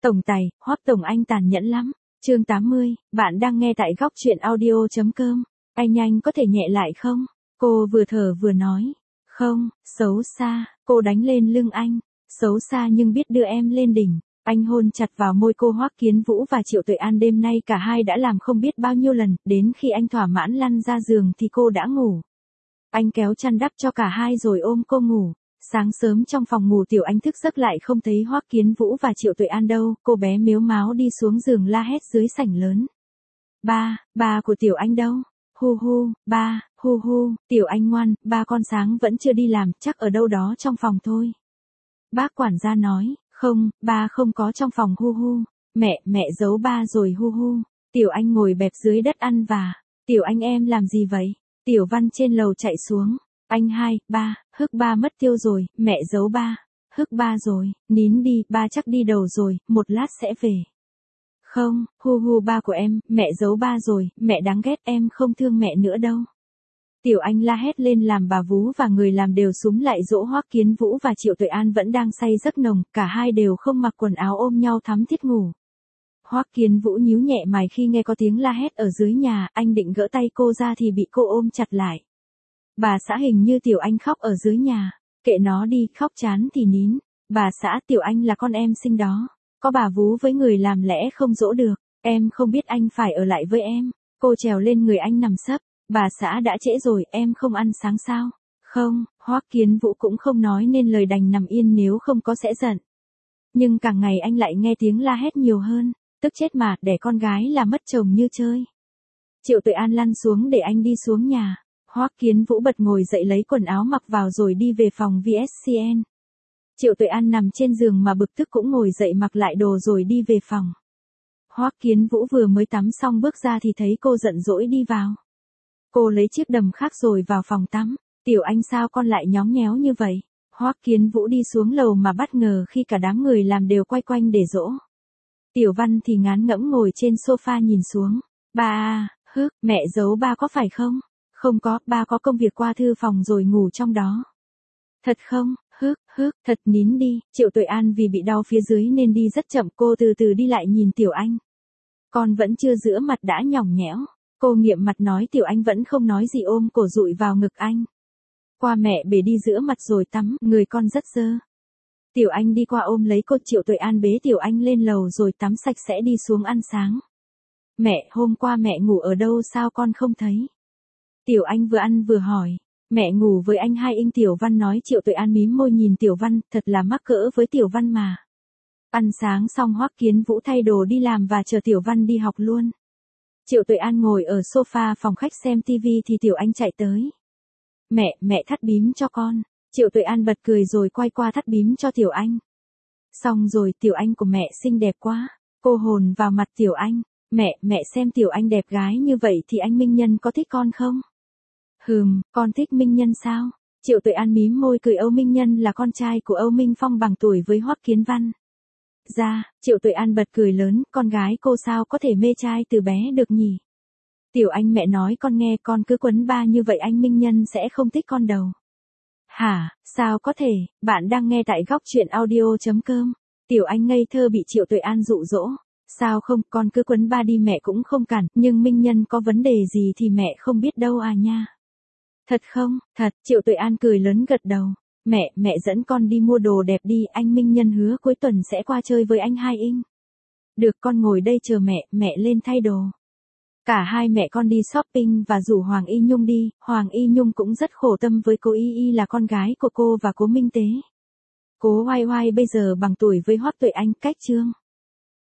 Tổng tài, Hoắc Tổng anh tàn nhẫn lắm. Chương 80, bạn đang nghe tại góc truyện audio.com. Anh có thể nhẹ lại không? Cô vừa thở vừa nói. Không, xấu xa, cô đánh lên lưng anh. Xấu xa nhưng biết đưa em lên đỉnh. Anh hôn chặt vào môi cô. Hoắc Kiến Vũ và Triệu Tuệ An đêm nay cả hai đã làm không biết bao nhiêu lần, đến khi anh thỏa mãn lăn ra giường thì cô đã ngủ. Anh kéo chăn đắp cho cả hai rồi ôm cô ngủ. Sáng sớm trong phòng ngủ Tiểu Anh thức giấc lại không thấy Hoắc Kiến Vũ và Triệu Tuệ An đâu, cô bé mếu máo đi xuống giường la hét dưới sảnh lớn. Ba của Tiểu Anh đâu? Hu hu, ba, hu hu, Tiểu Anh ngoan, ba con sáng vẫn chưa đi làm, chắc ở đâu đó trong phòng thôi. Bác quản gia nói, không, ba không có trong phòng hu hu, mẹ giấu ba rồi hu hu. Tiểu Anh ngồi bẹp dưới đất ăn và, Tiểu Anh em làm gì vậy? Tiểu Văn trên lầu chạy xuống. Anh hai, ba, Hức ba mất tiêu rồi, mẹ giấu ba. Hức ba rồi, nín đi, ba chắc đi đầu rồi, một lát sẽ về. Không, hu hu ba của em, mẹ giấu ba rồi, mẹ đáng ghét em không thương mẹ nữa đâu. Tiểu Anh la hét lên làm bà vú và người làm đều súm lại dỗ Hoắc Kiến Vũ và Triệu Tuệ An vẫn đang say giấc nồng, cả hai đều không mặc quần áo ôm nhau thắm thiết ngủ. Hoắc Kiến Vũ nhíu nhẹ mày khi nghe có tiếng la hét ở dưới nhà, anh định gỡ tay cô ra thì bị cô ôm chặt lại. Bà xã hình như Tiểu Anh khóc ở dưới nhà, kệ nó đi, khóc chán thì nín. Bà xã Tiểu Anh là con em sinh đó, có bà vú với người làm lẽ không dỗ được, em không biết anh phải ở lại với em. Cô trèo lên người anh nằm sấp, bà xã đã trễ rồi, em không ăn sáng sao? Không, Hoắc Kiến Vũ cũng không nói nên lời đành nằm yên nếu không có sẽ giận. Nhưng càng ngày anh lại nghe tiếng la hét nhiều hơn, tức chết mà, đẻ con gái là mất chồng như chơi. Triệu Tuệ An lăn xuống để anh đi xuống nhà. Hoắc Kiến Vũ bật ngồi dậy lấy quần áo mặc vào rồi đi về phòng VSCN. Triệu Tuệ An nằm trên giường mà bực tức cũng ngồi dậy mặc lại đồ rồi đi về phòng. Hoắc Kiến Vũ vừa mới tắm xong bước ra thì thấy cô giận dỗi đi vào. Cô lấy chiếc đầm khác rồi vào phòng tắm. Tiểu Anh sao con lại nhóng nhéo như vậy? Hoắc Kiến Vũ đi xuống lầu mà bất ngờ khi cả đám người làm đều quay quanh để dỗ. Tiểu Văn thì ngán ngẫm ngồi trên sofa nhìn xuống. Ba à, Hức, mẹ giấu ba có phải không? Không có, ba có công việc qua thư phòng rồi ngủ trong đó. Thật không? Hức, thật nín đi. Triệu Tuệ An vì bị đau phía dưới nên đi rất chậm, cô từ từ đi lại nhìn Tiểu Anh. Con vẫn chưa rửa mặt đã nhỏng nhẽo. Cô nghiệm mặt nói. Tiểu Anh vẫn không nói gì ôm cổ dụi vào ngực anh. Qua mẹ bể đi rửa mặt rồi tắm, người con rất dơ. Tiểu Anh đi qua ôm lấy cô. Triệu Tuệ An bế Tiểu Anh lên lầu rồi tắm sạch sẽ đi xuống ăn sáng. Mẹ, hôm qua mẹ ngủ ở đâu sao con không thấy? Tiểu Anh vừa ăn vừa hỏi. Mẹ ngủ với anh hai Inh. Tiểu Văn nói. Triệu Tuệ An mím môi nhìn Tiểu Văn, thật là mắc cỡ với Tiểu Văn mà. Ăn sáng xong Hoắc Kiến Vũ thay đồ đi làm và chờ Tiểu Văn đi học luôn. Triệu Tuệ An ngồi ở sofa phòng khách xem tivi thì Tiểu Anh chạy tới. Mẹ thắt bím cho con. Triệu Tuệ An bật cười rồi quay qua thắt bím cho Tiểu Anh. Xong rồi, Tiểu Anh của mẹ xinh đẹp quá. Cô hồn vào mặt Tiểu Anh. Mẹ xem Tiểu Anh đẹp gái như vậy thì anh Minh Nhân có thích con không? Con thích Minh Nhân sao? Triệu Tuệ An mím môi cười. Âu Minh Nhân là con trai của Âu Minh Phong bằng tuổi với Hoắc Kiến Văn. Triệu Tuệ An bật cười lớn, con gái cô sao có thể mê trai từ bé được nhỉ? Tiểu Anh mẹ nói con nghe, con cứ quấn ba như vậy anh Minh Nhân sẽ không thích con đâu. Hả, sao có thể, bạn đang nghe tại góc truyện audio.com. Tiểu Anh ngây thơ bị Triệu Tuệ An dụ dỗ. Sao không, con cứ quấn ba đi mẹ cũng không cản, nhưng Minh Nhân có vấn đề gì thì mẹ không biết đâu à nha. Thật không? Thật, Triệu Tuệ An cười lớn gật đầu. Mẹ dẫn con đi mua đồ đẹp đi, anh Minh Nhân hứa cuối tuần sẽ qua chơi với anh hai Inh. Được, con ngồi đây chờ mẹ lên thay đồ. Cả hai mẹ con đi shopping và rủ Hoàng Y Nhung đi. Hoàng Y Nhung cũng rất khổ tâm với cô Y là con gái của cô và cố Minh Tế. Cố Hoai Hoai bây giờ bằng tuổi với Hoắc Tuệ Anh, cách chương.